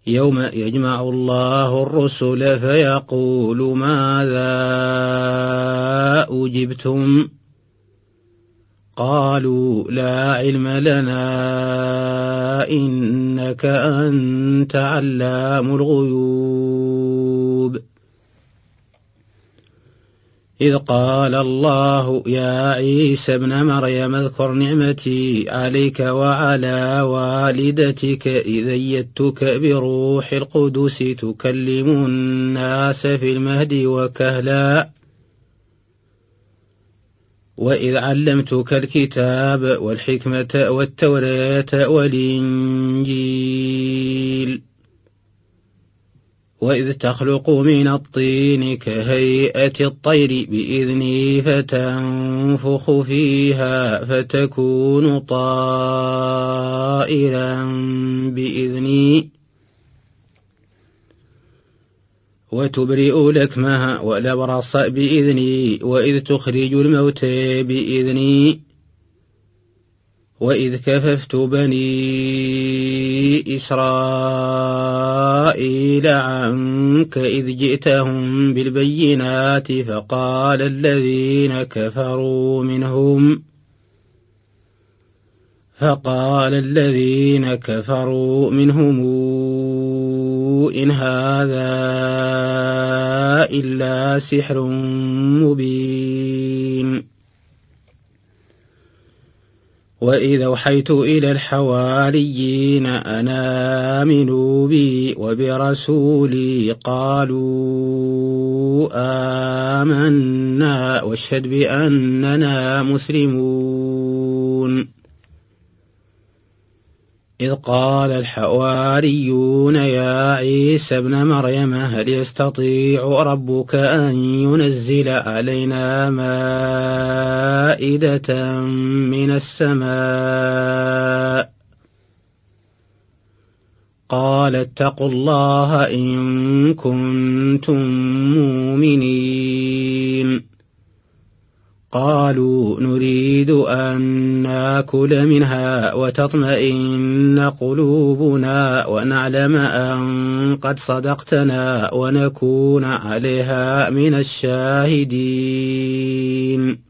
يوم يجمع الله الرسل فيقول ماذا أجبتم قالوا لا علم لنا إنك أنت علام الغيوب إذ قال الله يا عيسى ابن مريم اذكر نعمتي عليك وعلى والدتك إذ أيدتك بروح القدس تكلم الناس في المهد وكهلا وإذ علمتك الكتاب والحكمة والتوراة والإنجيل وإذ تخلق من الطين كهيئة الطير بإذني فتنفخ فيها فتكون طائرا بإذني وتبرئ الأكمه والأبرص بإذني وإذ تخرج الموتى بإذني وإذ كففت بني إسرائيل عنك إذ جئتهم بالبينات فقال الذين كفروا منهم إن هذا إلا سحر مبين وإذا أوحيت إلى الحواريين أن آمنوا بي وبرسولي قالوا آمنا واشهد بأننا مسلمون إذ قال الحواريون يا عيسى ابن مريم هل يستطيع ربك أن ينزل علينا مائدة من السماء قال اتقوا الله إن كنتم مؤمنين قالوا نريد أن ناكل منها وتطمئن قلوبنا ونعلم أن قد صدقتنا ونكون عليها من الشاهدين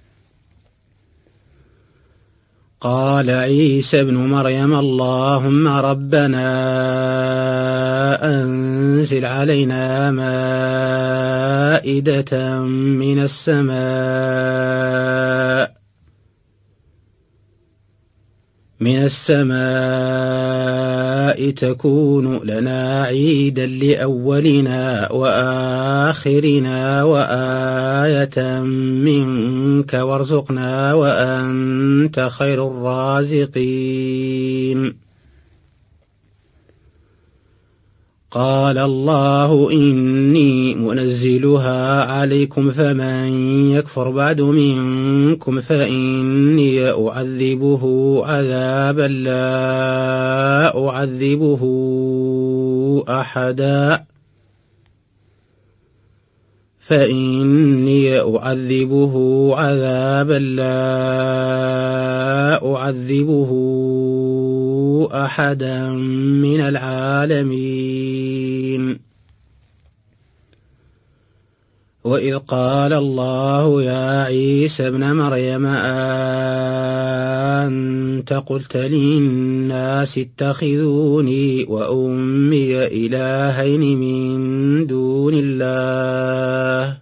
قال عيسى ابن مريم اللهم ربنا أنزل علينا مائدة من السماء تكون لنا عيدا لأولنا وآخرنا وآية منك وارزقنا وأنت خير الرازقين قال الله إني منزلها عليكم فمن يكفر بعد منكم فإني أعذبه عذابا لا أعذبه أحدا من العالمين وإذ قال الله يا عيسى ابن مريم أنت قلت للناس اتخذوني وأمي إلهين من دون الله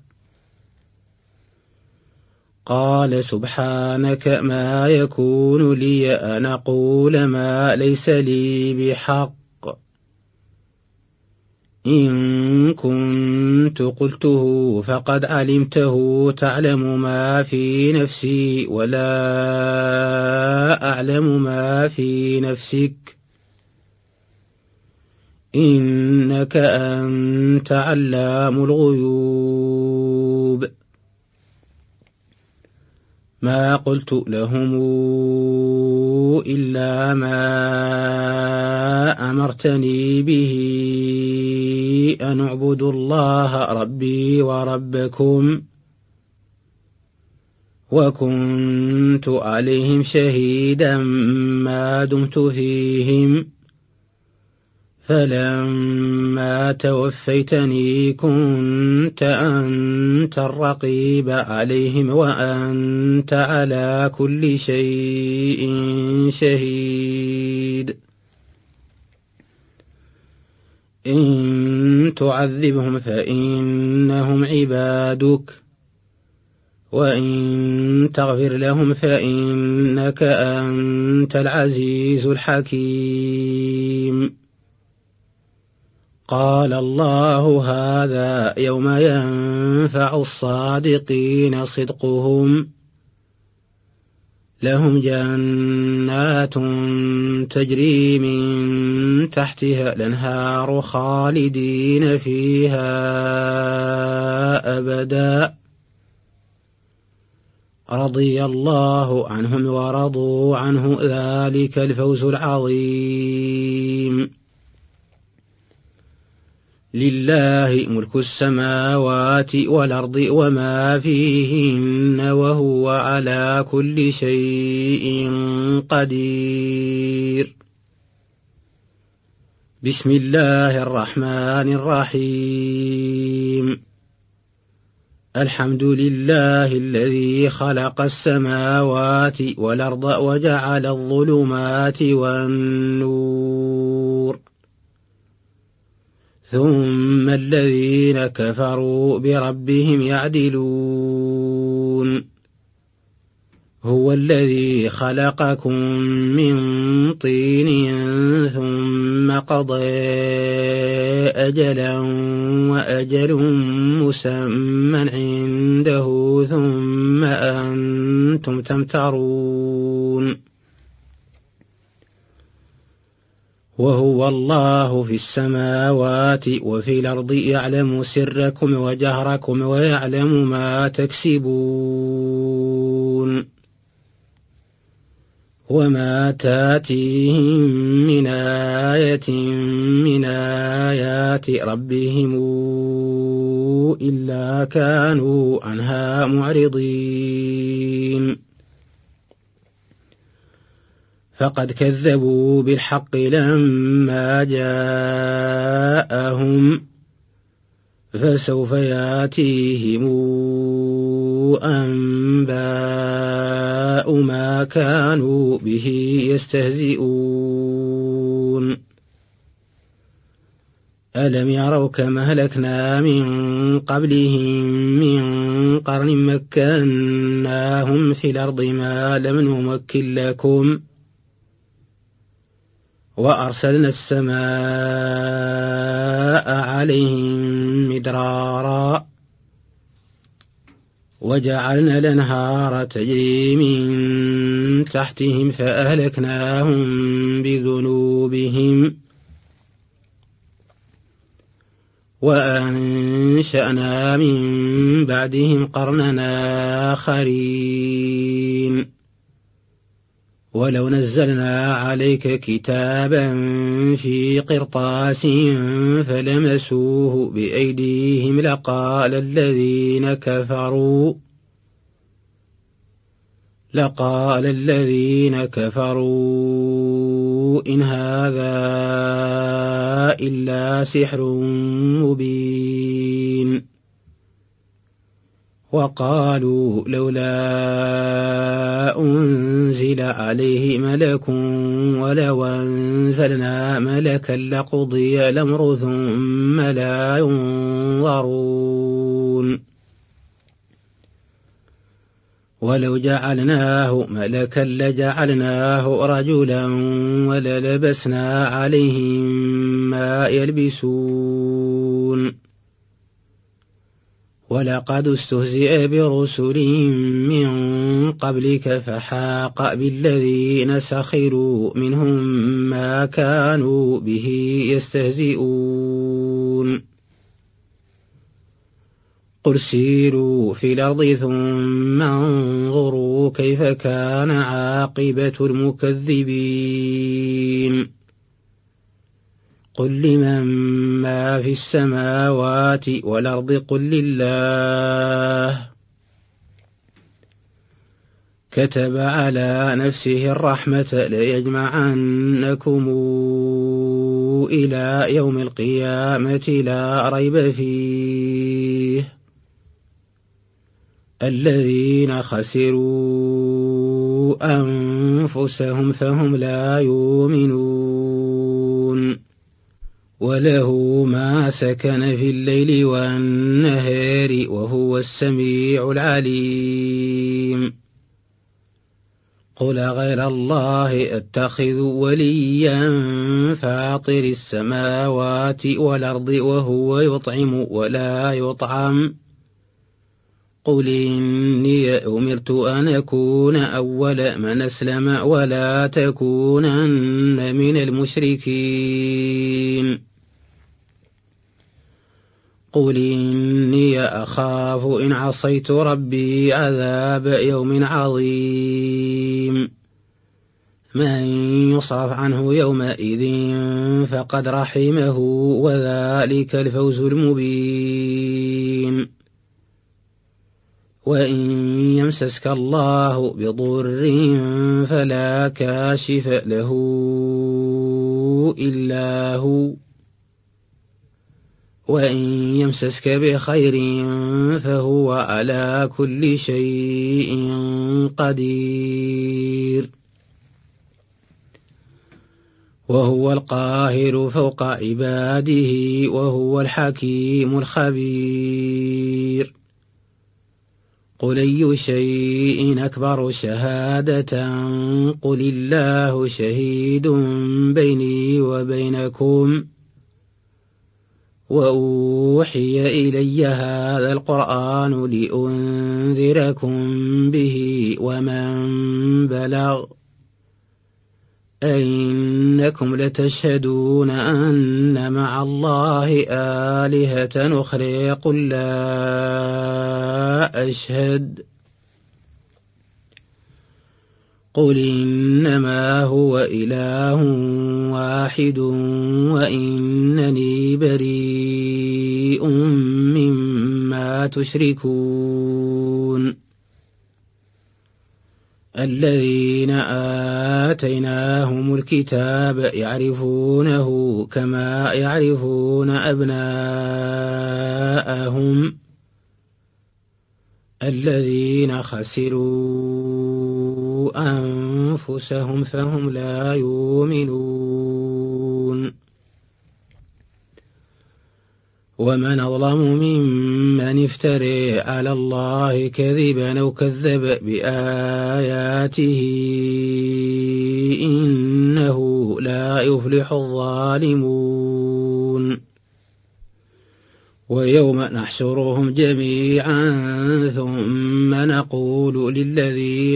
قال سبحانك ما يكون لي أن أقول ما ليس لي بحق إن كنت قلته فقد علمته تعلم ما في نفسي ولا أعلم ما في نفسك إنك أنت علام الغيوب ما قلت لهم إلا ما أمرتني به أن اعبدوا الله ربي وربكم وكنت عليهم شهيدا ما دمت فيهم فلما توفيتني كنت أنت الرقيب عليهم وأنت على كل شيء شهيد إن تعذبهم فإنهم عبادك وإن تغفر لهم فإنك أنت العزيز الحكيم قال الله هذا يوم ينفع الصادقين صدقهم لهم جنات تجري من تحتها الأنهار خالدين فيها أبدا رضي الله عنهم ورضوا عنه ذلك الفوز العظيم لله ملك السماوات والأرض وما فيهن وهو على كل شيء قدير بسم الله الرحمن الرحيم الحمد لله الذي خلق السماوات والأرض وجعل الظلمات والنور ثم الذين كفروا بربهم يعدلون هو الذي خلقكم من طين ثم قضى أجلا وأجل مسمى عنده ثم أنتم تمترون وهو الله في السماوات وفي الأرض يعلم سركم وجهركم ويعلم ما تكسبون وما تاتيهم من آية من آيات ربهم إلا كانوا عنها معرضين فقد كذبوا بالحق لما جاءهم فسوف ياتيهم أنباء ما كانوا به يستهزئون ألم يروا كما أهلكنا من قبلهم من قرن مكناهم في الأرض ما لم نمكن لكم وأرسلنا السماء عليهم مدرارا وجعلنا الأنهار تجري من تحتهم فأهلكناهم بذنوبهم وأنشأنا من بعدهم قرننا آخرين ولو نزلنا عليك كتابا في قرطاس فلمسوه بأيديهم لقال الذين كفروا إن هذا إلا سحر مبين وقالوا لولا أنزل عليه ملك ولو أنزلنا ملكا لقضي الأمر ثم لا ينظرون ولو جعلناه ملكا لجعلناه رجلا وللبسنا عليهم ما يلبسون ولقد استهزئ برسل من قبلك فحاق بالذين سخروا منهم ما كانوا به يستهزئون قل سيروا في الأرض ثم انظروا كيف كان عاقبة المكذبين قل لمن ما في السماوات والأرض قل لله كتب على نفسه الرحمة ليجمعنكم إلى يوم القيامة لا ريب فيه الذين خسروا أنفسهم فهم لا يؤمنون وله ما سكن في الليل والنهار وهو السميع العليم قل غير الله أتخذ وليا فاطر السماوات والأرض وهو يطعم ولا يطعم قل إني أمرت أن أكون أول من أسلم ولا تكونن من المشركين قل إني أخاف إن عصيت ربي عذاب يوم عظيم من يصرف عنه يومئذ فقد رحمه وذلك الفوز المبين وإن يمسسك الله بضر فلا كاشف له إلا هو وإن يمسسك بخير فهو على كل شيء قدير وهو القاهر فوق عباده وهو الحكيم الخبير قل أي شيء أكبر شهادة قل الله شهيد بيني وبينكم وأوحي إلي هذا القرآن لأنذركم به ومن بلغ أئنكم لتشهدون أن مع الله آلهة أخرى قل لا أشهد قل إنما هو إله واحد وإنني بريء مما تشركون الذين آتيناهم الكتاب يعرفونه كما يعرفون أبناءهم الذين خسروا أنفسهم فهم لا يؤمنون ومن أظلم ممن افترى على الله كذبا أو كذب بآياته إنه لا يفلح الظالمون ويوم نحشرهم جميعا ثم نقول للذين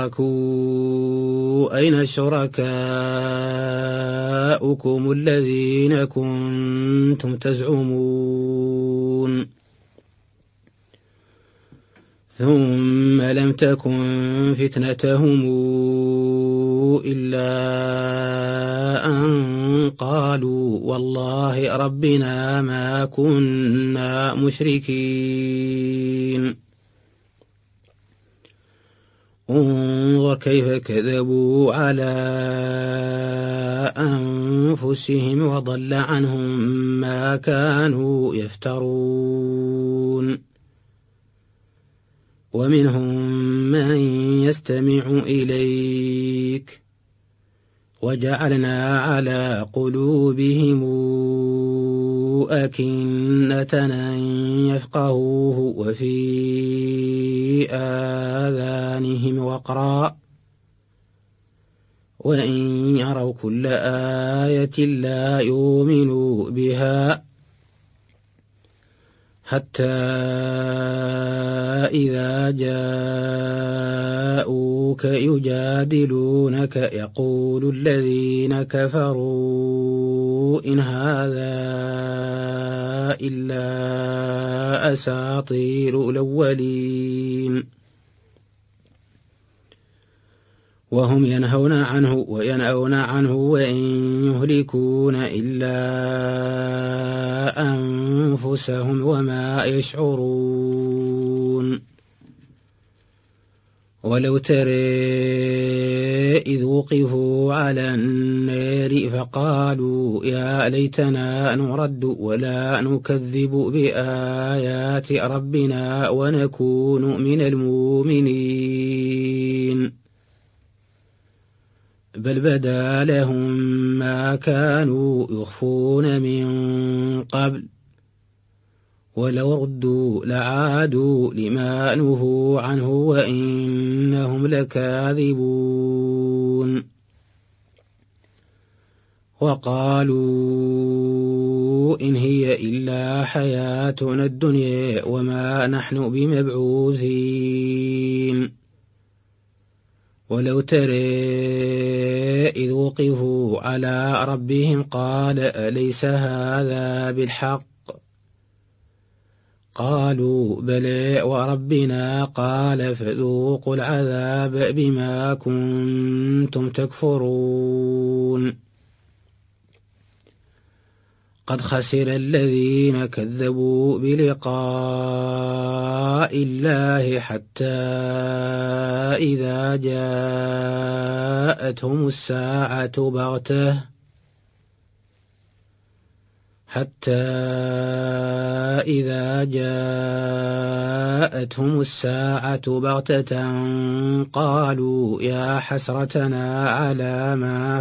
أشركوا أين شركاؤكم الذين كنتم تزعمون ثم لم تكن فتنتهم إلا أن قالوا والله ربنا ما كنا مشركين انظر كيف كذبوا على أنفسهم وضل عنهم ما كانوا يفترون ومنهم من يستمع إليك وجعلنا على قلوبهم أكنة أن يفقهوه وفي آذانهم وقرا وإن يروا كل آية لا يؤمنوا بها حتى إذا جاءوك يجادلونك يقول الذين كفروا إن هذا إلا أساطير الأولين وهم ينهون عنه وينأون عنه وإن يهلكون إلا أنفسهم وما يشعرون ولو ترى إذ وقفوا على النار فقالوا يا ليتنا نرد ولا نكذب بآيات ربنا ونكون من المؤمنين بل بدا لهم ما كانوا يخفون من قبل ولو ردوا لعادوا لما نهوا عنه وإنهم لكاذبون وقالوا إن هي إلا حياتنا الدنيا وما نحن بمبعوثين ولو ترى إذ وقفوا على ربهم قال أليس هذا بالحق قالوا بلى وربنا قال فذوقوا العذاب بما كنتم تكفرون قد خسر الذين كذبوا بلقاء الله حتى إذا جاءتهم الساعة بغتة قالوا يا حسرتنا على ما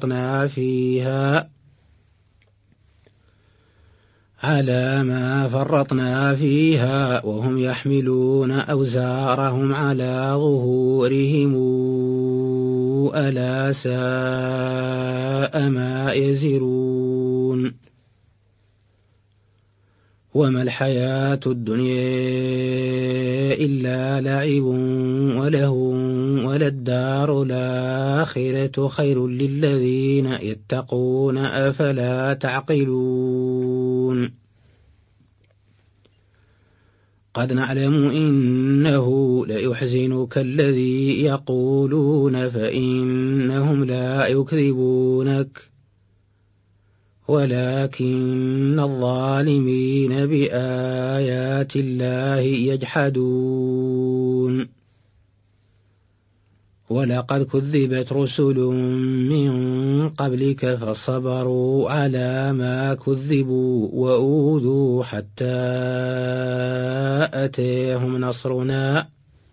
فرطنا فيها وهم يحملون أوزارهم على ظهورهم ألا ساء ما يزرون وما الحياة الدنيا إلا لعب ولهو وللدار الآخرة خير للذين يتقون أفلا تعقلون قد نعلم إنه ليحزنك الذي يقولون فإنهم لا يكذبونك ولكن الظالمين بآيات الله يجحدون ولقد كذبت رسل من قبلك فصبروا على ما كذبوا وأوذوا حتى أتيهم نصرنا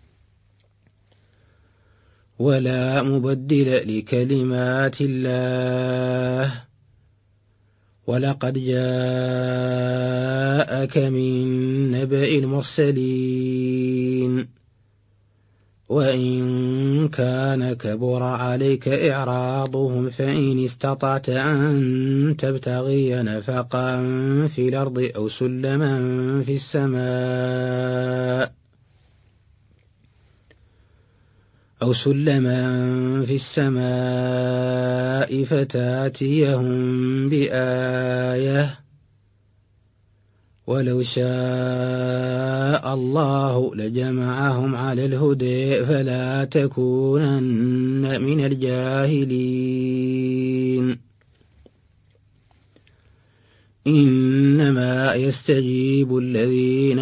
ولا مبدل لكلمات الله ولقد جاءك من نبأ المرسلين وإن كان كبر عليك إعراضهم فإن استطعت أن تبتغي نفقا في الأرض أو سلما في السماء فتاتيهم بآية ولو شاء الله لجمعهم على الهدى فلا تكونن من الجاهلين إنما يستجيب الذين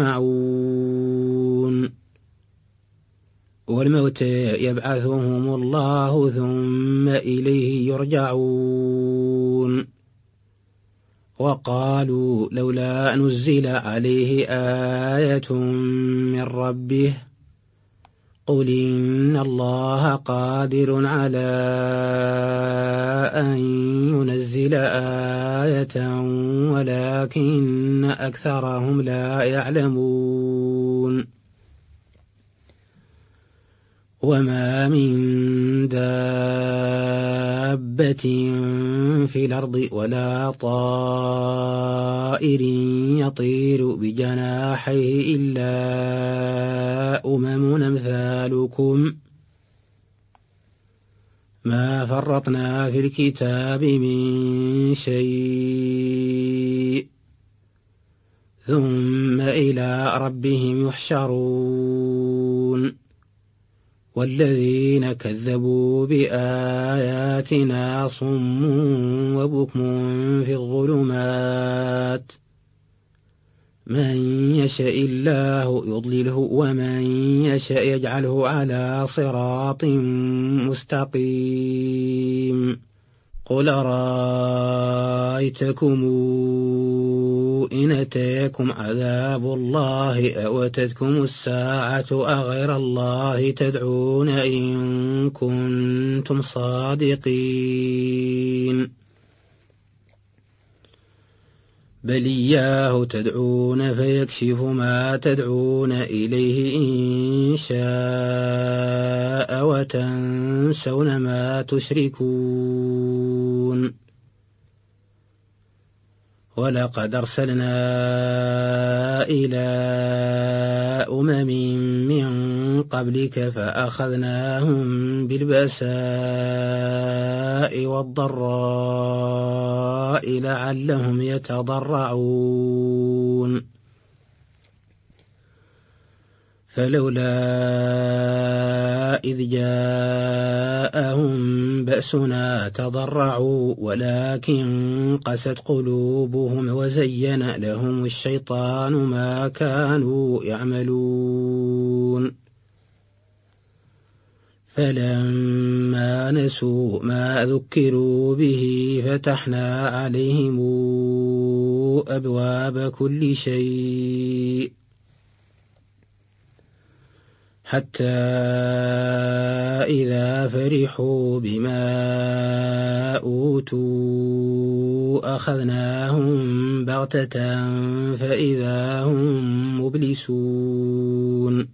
يسمعون والموتى يبعثهم الله ثم إليه يرجعون وقالوا لولا نزل عليه آية من ربه قل إن الله قادر على أن ينزل آية ولكن أكثرهم لا يعلمون وما من دابة في الأرض ولا طائر يطير بجناحيه إلا أمم أمثالكم ما فرطنا في الكتاب من شيء ثم إلى ربهم يحشرون والذين كذبوا بآياتنا صم وبكم في الظلمات من يشاء الله يضلله ومن يشاء يجعله على صراط مستقيم قل رأيتكم إن أتاكم عذاب الله أو أتتكم الساعة أغير الله تدعون إن كنتم صادقين بل إياه تدعون فيكشف ما تدعون إليه إن شاء وتنسون ما تشركون ولقد أرسلنا إلى من قبلك فأخذناهم بالبأساء والضراء لعلهم يتضرعون فلولا إذ جاءهم بأسنا تضرعوا ولكن قست قلوبهم وزين لهم الشيطان ما كانوا يعملون فلما نسوا ما ذكروا به فتحنا عليهم أبواب كل شيء حتى إذا فرحوا بما أوتوا أخذناهم بغتة فإذا هم مبلسون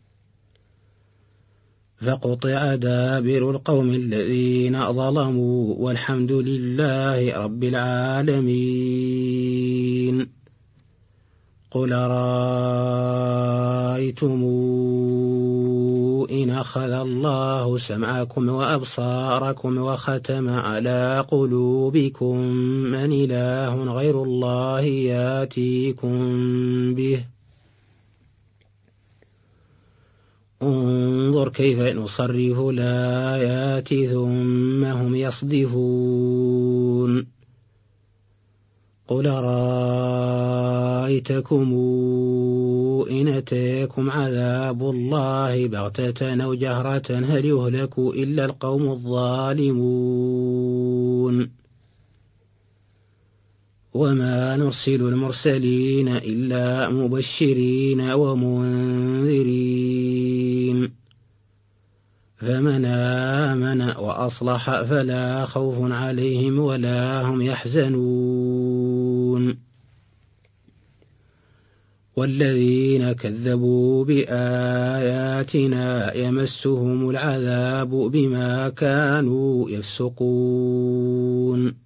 فقطع دابر القوم الذين ظلموا والحمد لله رب العالمين قل رأيتم إن أخذ الله سمعكم وأبصاركم وختم على قلوبكم من إله غير الله ياتيكم به انظر كيف نصرف الآيات ثم هم يصدفون قل رأيتكم إن أتاكم عذاب الله بغتة أو جهرة هل يهلك إلا القوم الظالمون وما نرسل المرسلين إلا مبشرين ومنذرين فمن آمن وأصلح فلا خوف عليهم ولا هم يحزنون والذين كذبوا بآياتنا يمسهم العذاب بما كانوا يفسقون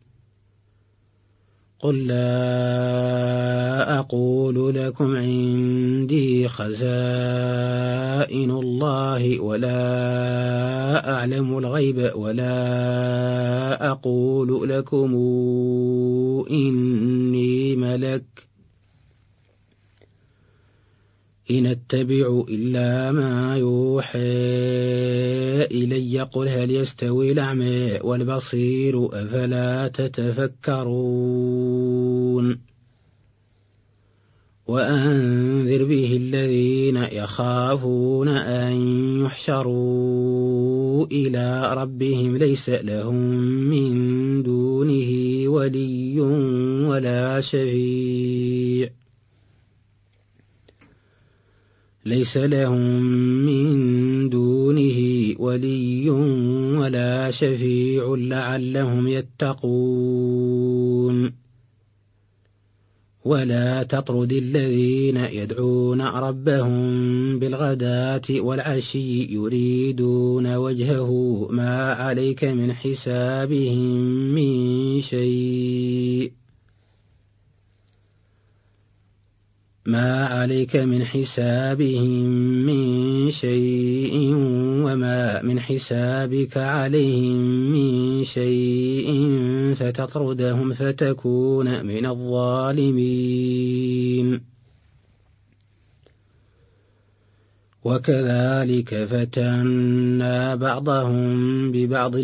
قل لا أقول لكم عندي خزائن الله ولا أعلم الغيب ولا أقول لكم إني ملك إن أتبع إلا ما يوحى إلي قل هل يستوي الأعمى والبصير أفلا تتفكرون وأنذر به الذين يخافون أن يحشروا إلى ربهم ليس لهم من دونه ولي ولا شفيع ليس لهم من دونه ولي ولا شفيع لعلهم يتقون ولا تطرد الذين يدعون ربهم بالغداة والعشي يريدون وجهه ما عليك من حسابهم من شيء ما عليك من حسابهم من شيء وما من حسابك عليهم من شيء فتطردهم فتكون من الظالمين وكذلك فتنا بعضهم ببعض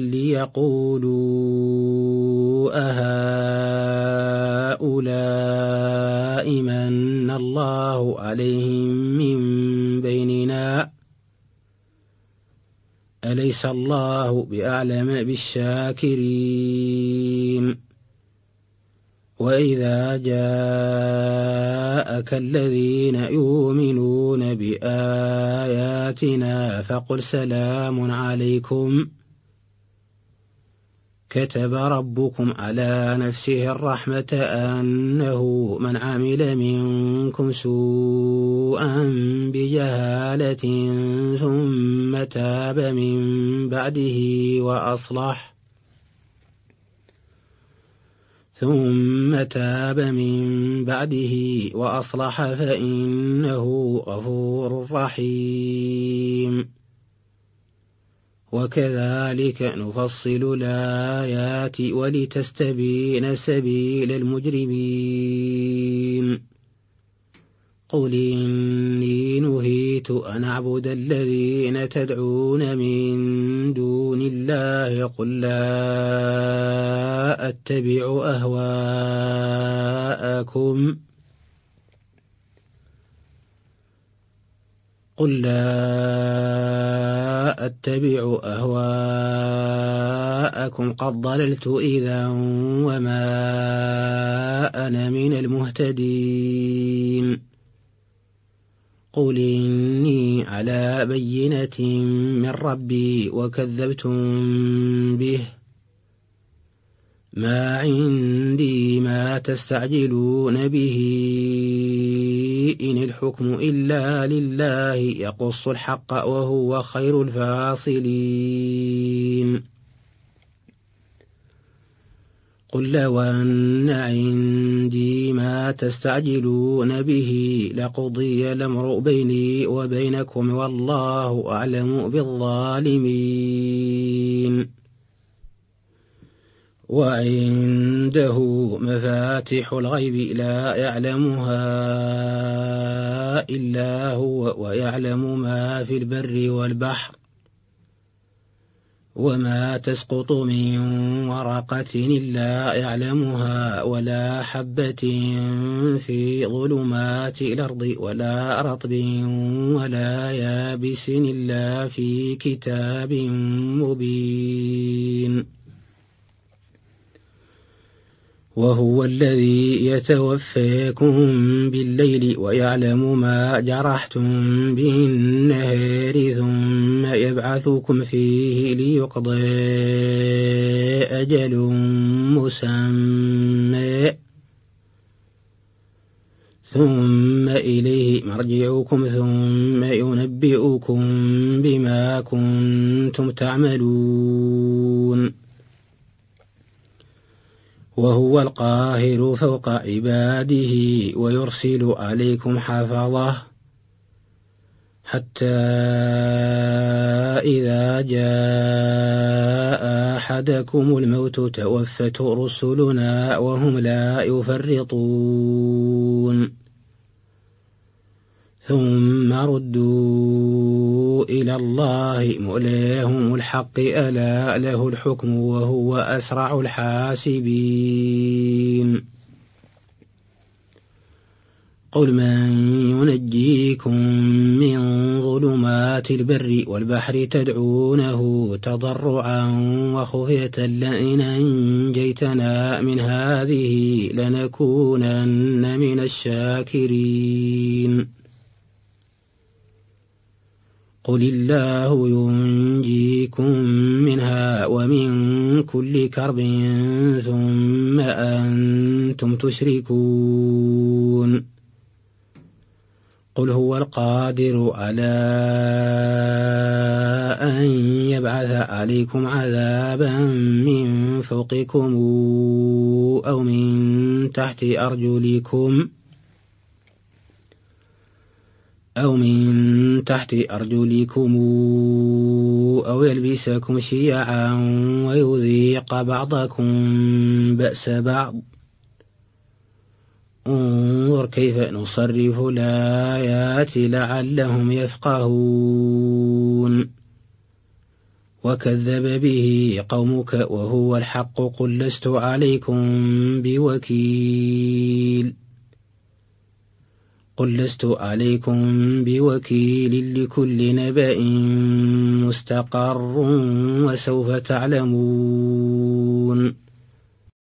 ليقولوا أهؤلاء من من الله عليهم من بيننا أليس الله بأعلم بالشاكرين وإذا جاءك الذين يؤمنون بآياتنا فقل سلام عليكم كتب ربكم على نفسه الرحمة أنه من عمل منكم سوءا بجهالة ثم تاب من بعده وأصلح فإنه غفور رحيم وكذلك نفصل الآيات ولتستبين سبيل المجرمين قل إني نهيت أن أعبد الذين تدعون من دون الله قل لا أتبع أهواءكم قد ضللت إذا وما أنا من المهتدين قل إني على بينة من ربي وكذبتم به ما عندي ما تستعجلون به إن الحكم إلا لله يقص الحق وهو خير الفاصلين قل لو أن عندي ما تستعجلون به لقضي الأمر بيني وبينكم والله أعلم بالظالمين وعنده مفاتح الغيب لا يعلمها إلا هو ويعلم ما في البر والبحر وما تسقط من ورقة إلا يعلمها ولا حبة في ظلمات الأرض ولا رطب ولا يابس إلا في كتاب مبين وهو الذي يتوفاكم بالليل ويعلم ما جرحتم بالنهار ثم يبعثكم فيه ليقضى أجل مسمى ثم إليه مرجعكم ثم ينبئكم بما كنتم تعملون وهو القاهر فوق عباده ويرسل عليكم حفظه حتى إذا جاء أحدكم الموت توفته رسلنا وهم لا يفرطون ثم ردوا إلى الله مولاهم الحق ألا له الحكم وهو أسرع الحاسبين قل من ينجيكم من ظلمات البر والبحر تدعونه تضرعا وخفية لئن أنجيتنا من هذه لنكونن من الشاكرين قل الله ينجيكم منها ومن كل كرب ثم أنتم تشركون قل هو القادر على أن يبعث عليكم عذابا من فوقكم أو من تحت أرجلكم أو يلبسكم شيعا ويذيق بعضكم بأس بعض انظر كيف نصرف الآيات لعلهم يفقهون وكذب به قومك وهو الحق قل لست عليكم بوكيل قل لست عليكم بوكيل لكل نبأ مستقر وسوف تعلمون